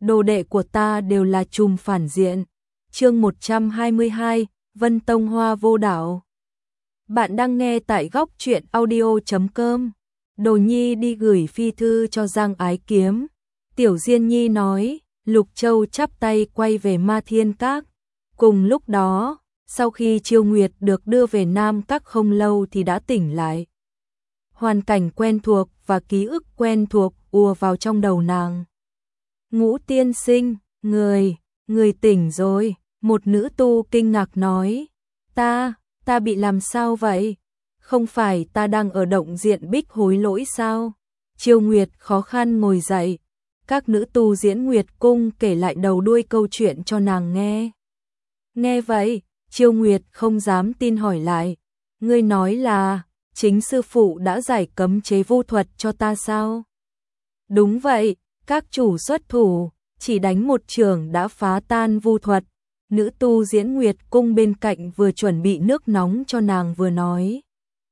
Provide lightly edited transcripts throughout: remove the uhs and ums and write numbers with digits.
đồ đệ của ta đều là trùm phản diện. Chương 122, Vân Tông Hoa Vô Đảo. Bạn đang nghe tại góc truyện audio.com. Đồ Nhi đi gửi phi thư cho Giang Ái Kiếm. Tiểu Diên Nhi nói, Lục Châu chắp tay quay về Ma Thiên Các. Cùng lúc đó, sau khi Chiêu Nguyệt được đưa về Nam Các không lâu thì đã tỉnh lại. Hoàn cảnh quen thuộc và ký ức quen thuộc ùa vào trong đầu nàng. Ngũ tiên sinh, người tỉnh rồi, một nữ tu kinh ngạc nói. Ta bị làm sao vậy? Không phải ta đang ở động diện Bích Hối Lỗi sao? Chiêu Nguyệt khó khăn ngồi dậy. Các nữ tu Diễn Nguyệt Cung kể lại đầu đuôi câu chuyện cho nàng nghe. Nghe vậy, Chiêu Nguyệt không dám tin hỏi lại. Ngươi nói là, chính sư phụ đã giải cấm chế vu thuật cho ta sao? Đúng vậy, các chủ xuất thủ, chỉ đánh một chưởng đã phá tan vu thuật. Nữ tu Diễn Nguyệt Cung bên cạnh vừa chuẩn bị nước nóng cho nàng vừa nói.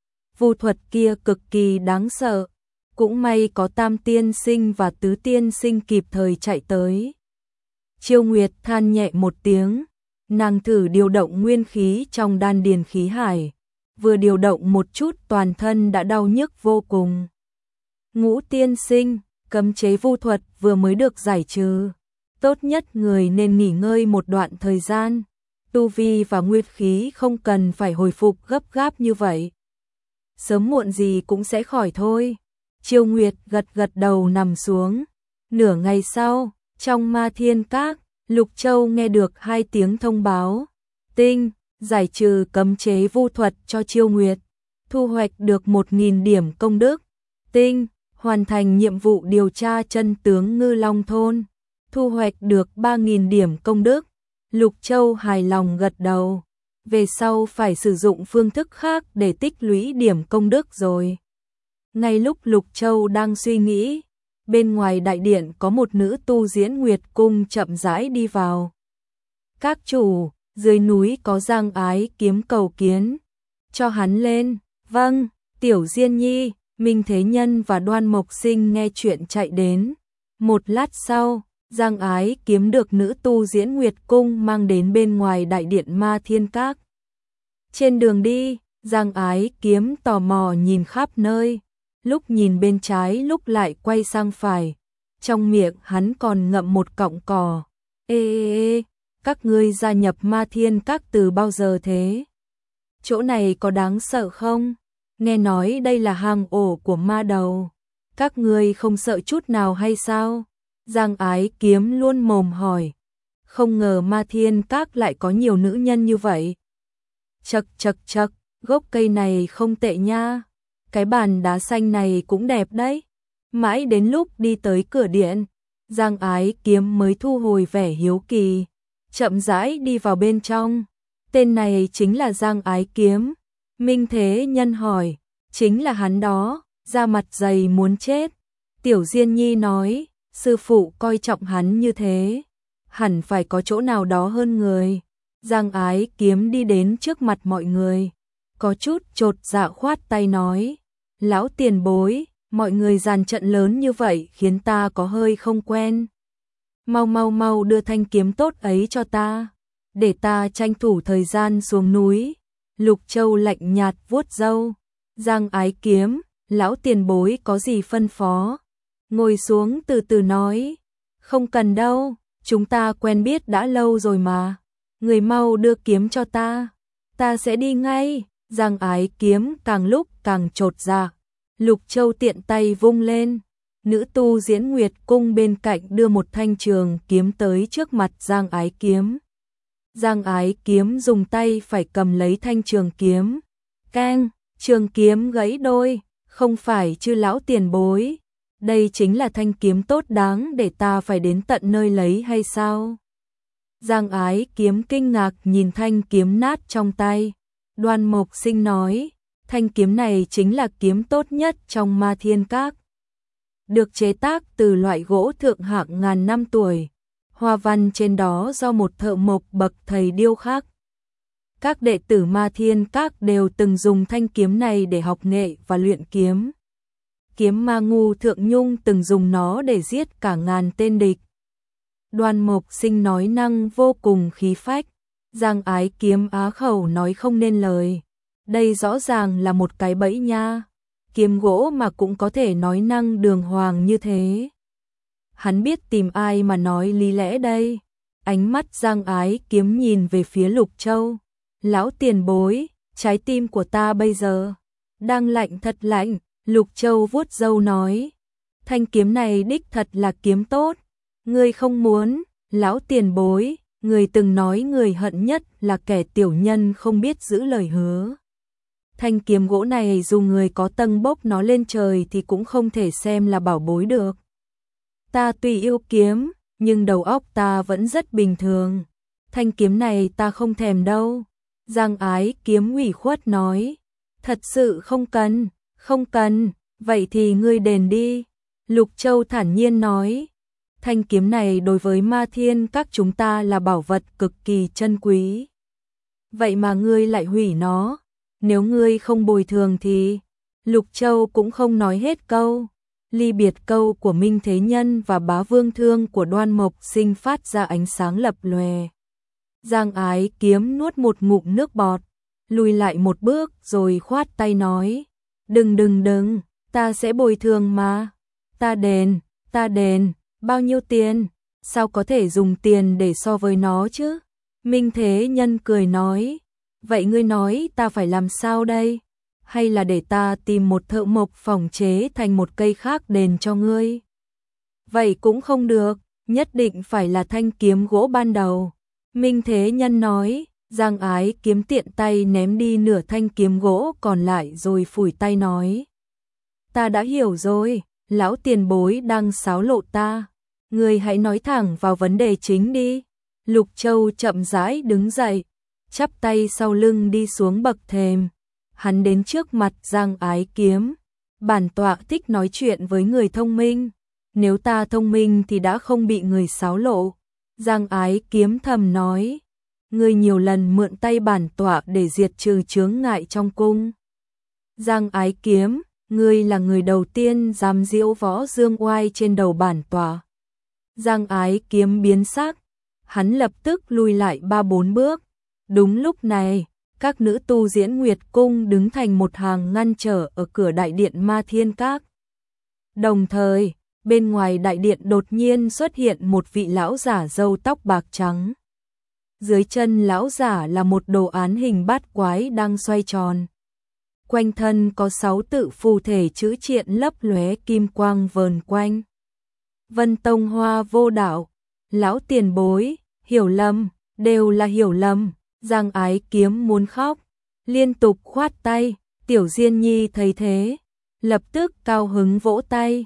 Vu thuật kia cực kỳ đáng sợ. Cũng may có Tam tiên sinh và Tứ tiên sinh kịp thời chạy tới. Chiêu Nguyệt than nhẹ một tiếng. Nàng thử điều động nguyên khí trong đan điền khí hải. Vừa điều động một chút toàn thân đã đau nhức vô cùng. Ngũ tiên sinh, cấm chế vu thuật vừa mới được giải trừ. Tốt nhất người nên nghỉ ngơi một đoạn thời gian. Tu vi và nguyên khí không cần phải hồi phục gấp gáp như vậy. Sớm muộn gì cũng sẽ khỏi thôi. Chiêu Nguyệt gật đầu nằm xuống. Nửa ngày sau, trong Ma Thiên Các, Lục Châu nghe được 2 tiếng thông báo. Tinh, giải trừ cấm chế vu thuật cho Chiêu Nguyệt. Thu hoạch được 1.000 điểm công đức. Tinh, hoàn thành nhiệm vụ điều tra chân tướng Ngư Long Thôn. Thu hoạch được 3.000 điểm công đức. Lục Châu hài lòng gật đầu. Về sau phải sử dụng phương thức khác để tích lũy điểm công đức rồi. Ngay lúc Lục Châu đang suy nghĩ, bên ngoài đại điện có một nữ tu Diễn Nguyệt Cung chậm rãi đi vào. Các chủ, dưới núi có Giang Ái Kiếm cầu kiến. Cho hắn lên. Vâng, Tiểu Diên Nhi, Minh Thế Nhân và Đoan Mộc Sinh nghe chuyện chạy đến. Một lát sau, Giang Ái Kiếm được nữ tu Diễn Nguyệt Cung mang đến bên ngoài đại điện Ma Thiên Các. Trên đường đi, Giang Ái Kiếm tò mò nhìn khắp nơi, lúc nhìn bên trái lúc lại quay sang phải. Trong miệng hắn còn ngậm một cọng cỏ. Ê, các ngươi gia nhập Ma Thiên Các từ bao giờ thế? Chỗ này có đáng sợ không? Nghe nói đây là hang ổ của ma đầu. Các ngươi không sợ chút nào hay sao? Giang Ái Kiếm luôn mồm hỏi. Không ngờ Ma Thiên Các lại có nhiều nữ nhân như vậy. Chậc, gốc cây này không tệ nha. Cái bàn đá xanh này cũng đẹp đấy. Mãi đến lúc đi tới cửa điện, Giang Ái Kiếm mới thu hồi vẻ hiếu kỳ. Chậm rãi đi vào bên trong. Tên này chính là Giang Ái Kiếm. Minh Thế Nhân hỏi. Chính là hắn đó, da mặt dày muốn chết. Tiểu Diên Nhi nói. Sư phụ coi trọng hắn như thế, hẳn phải có chỗ nào đó hơn người. Giang Ái Kiếm đi đến trước mặt mọi người, có chút chột dạ khoát tay nói. Lão tiền bối, mọi người dàn trận lớn như vậy khiến ta có hơi không quen. Mau đưa thanh kiếm tốt ấy cho ta, để ta tranh thủ thời gian xuống núi. Lục Châu lạnh nhạt vuốt râu. Giang Ái Kiếm, lão tiền bối có gì phân phó? Ngồi xuống từ từ nói. Không cần đâu, chúng ta quen biết đã lâu rồi mà. Người mau đưa kiếm cho ta sẽ đi ngay. Giang Ái Kiếm càng lúc càng chột dạ. Lục Châu tiện tay vung lên. Nữ tu Diễn Nguyệt Cung bên cạnh đưa một thanh trường kiếm tới trước mặt Giang Ái Kiếm. Giang Ái Kiếm dùng tay phải cầm lấy thanh trường kiếm. Keng, trường kiếm gãy đôi. Không phải chứ lão tiền bối. Đây chính là thanh kiếm tốt đáng để ta phải đến tận nơi lấy hay sao? Giang Ái Kiếm kinh ngạc nhìn thanh kiếm nát trong tay. Đoan Mộc Sinh nói, thanh kiếm này chính là kiếm tốt nhất trong Ma Thiên Các. Được chế tác từ loại gỗ thượng hạng ngàn năm tuổi. Hoa văn trên đó do một thợ mộc bậc thầy điêu khắc. Các đệ tử Ma Thiên Các đều từng dùng thanh kiếm này để học nghệ và luyện kiếm. Kiếm Ma Ngu Thượng Nhung từng dùng nó để giết cả ngàn tên địch. Đoan Mộc Sinh nói năng vô cùng khí phách. Giang Ái Kiếm á khẩu nói không nên lời. Đây rõ ràng là một cái bẫy nha. Kiếm gỗ mà cũng có thể nói năng đường hoàng như thế. Hắn biết tìm ai mà nói lý lẽ đây. Ánh mắt Giang Ái Kiếm nhìn về phía Lục Châu. Lão tiền bối, trái tim của ta bây giờ đang lạnh thật lạnh. Lục Châu vuốt râu nói. Thanh kiếm này đích thật là kiếm tốt. Ngươi không muốn, lão tiền bối, người từng nói người hận nhất là kẻ tiểu nhân không biết giữ lời hứa. Thanh kiếm gỗ này dù người có tâng bốc nó lên trời thì cũng không thể xem là bảo bối được. Ta tuy yêu kiếm, nhưng đầu óc ta vẫn rất bình thường. Thanh kiếm này ta không thèm đâu. Giang Ái Kiếm ủy khuất nói. Thật sự không cần, không cần, vậy thì ngươi đền đi. Lục Châu thản nhiên nói. Thanh kiếm này đối với Ma Thiên các chúng ta là bảo vật cực kỳ chân quý. Vậy mà ngươi lại hủy nó. Nếu ngươi không bồi thường thì... Lục Châu cũng không nói hết câu. Ly biệt câu của Minh Thế Nhân và Bá Vương Thương của Đoan Mộc Sinh phát ra ánh sáng lập lòe. Giang Ái Kiếm nuốt một ngụm nước bọt, lùi lại một bước rồi khoát tay nói. Đừng, ta sẽ bồi thường mà. Ta đền, bao nhiêu tiền? Sao có thể dùng tiền để so với nó chứ? Minh Thế Nhân cười nói. Vậy ngươi nói ta phải làm sao đây? Hay là để ta tìm một thợ mộc phỏng chế thành một cây khác đền cho ngươi? Vậy cũng không được, nhất định phải là thanh kiếm gỗ ban đầu. Minh Thế Nhân nói. Giang Ái Kiếm tiện tay ném đi nửa thanh kiếm gỗ còn lại rồi phủi tay nói. Ta đã hiểu rồi, lão tiền bối đang xáo lộ ta. Ngươi hãy nói thẳng vào vấn đề chính đi. Lục Châu chậm rãi đứng dậy, chắp tay sau lưng đi xuống bậc thềm. Hắn đến trước mặt Giang Ái Kiếm. Bản tọa thích nói chuyện với người thông minh. Nếu ta thông minh thì đã không bị người xáo lộ. Giang Ái Kiếm thầm nói. Ngươi nhiều lần mượn tay bản tọa để diệt trừ chướng ngại trong cung. Giang Ái Kiếm, ngươi là người đầu tiên dám diễu võ dương oai trên đầu bản tọa. Giang Ái Kiếm biến sắc, hắn lập tức lùi lại 3-4 bước. Đúng lúc này, các nữ tu Diễn Nguyệt Cung đứng thành một hàng ngăn trở ở cửa đại điện Ma Thiên Các. Đồng thời, bên ngoài đại điện đột nhiên xuất hiện một vị lão giả râu tóc bạc trắng. Dưới chân lão giả là một đồ án hình bát quái đang xoay tròn. Quanh thân có 6 tự phù thể chữ triện lấp lóe kim quang vờn quanh. Vân Tông Hoa Vô Đạo, lão tiền bối, hiểu lầm, đều là hiểu lầm. Giang Ái Kiếm muốn khóc, liên tục khoát tay. Tiểu Diên Nhi thấy thế, lập tức cao hứng vỗ tay.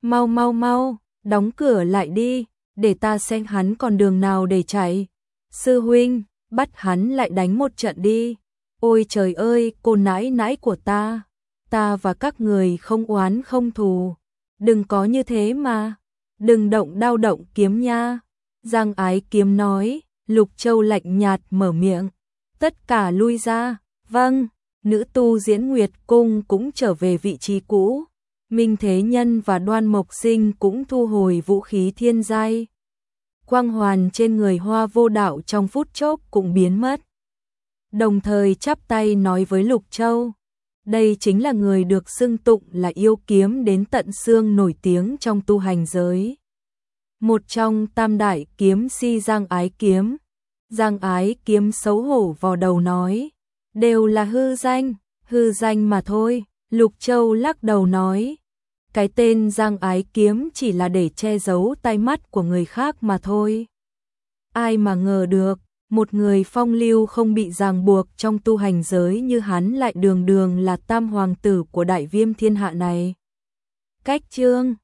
Mau, đóng cửa lại đi, để ta xem hắn còn đường nào để chạy. Sư huynh, bắt hắn lại đánh một trận đi. Ôi trời ơi, cô nãi nãi của ta và các người không oán không thù. Đừng có như thế mà, đừng động đao động kiếm nha. Giang Ái Kiếm nói. Lục Châu lạnh nhạt mở miệng. Tất cả lui ra. Vâng, nữ tu Diễn Nguyệt Cung cũng trở về vị trí cũ. Minh Thế Nhân và Đoan Mộc Sinh cũng thu hồi vũ khí thiên giai. Quang hoàn trên người Hoa Vô Đạo trong phút chốc cũng biến mất. Đồng thời chắp tay nói với Lục Châu. Đây chính là người được xưng tụng là yêu kiếm đến tận xương nổi tiếng trong tu hành giới. Một trong tam đại kiếm si Giang Ái Kiếm. Giang Ái Kiếm xấu hổ vò đầu nói. Đều là hư danh mà thôi. Lục Châu lắc đầu nói. Cái tên Giang Ái Kiếm chỉ là để che giấu tai mắt của người khác mà thôi. Ai mà ngờ được, một người phong lưu không bị ràng buộc trong tu hành giới như hắn lại đường là tam hoàng tử của đại viêm thiên hạ này. Cách chương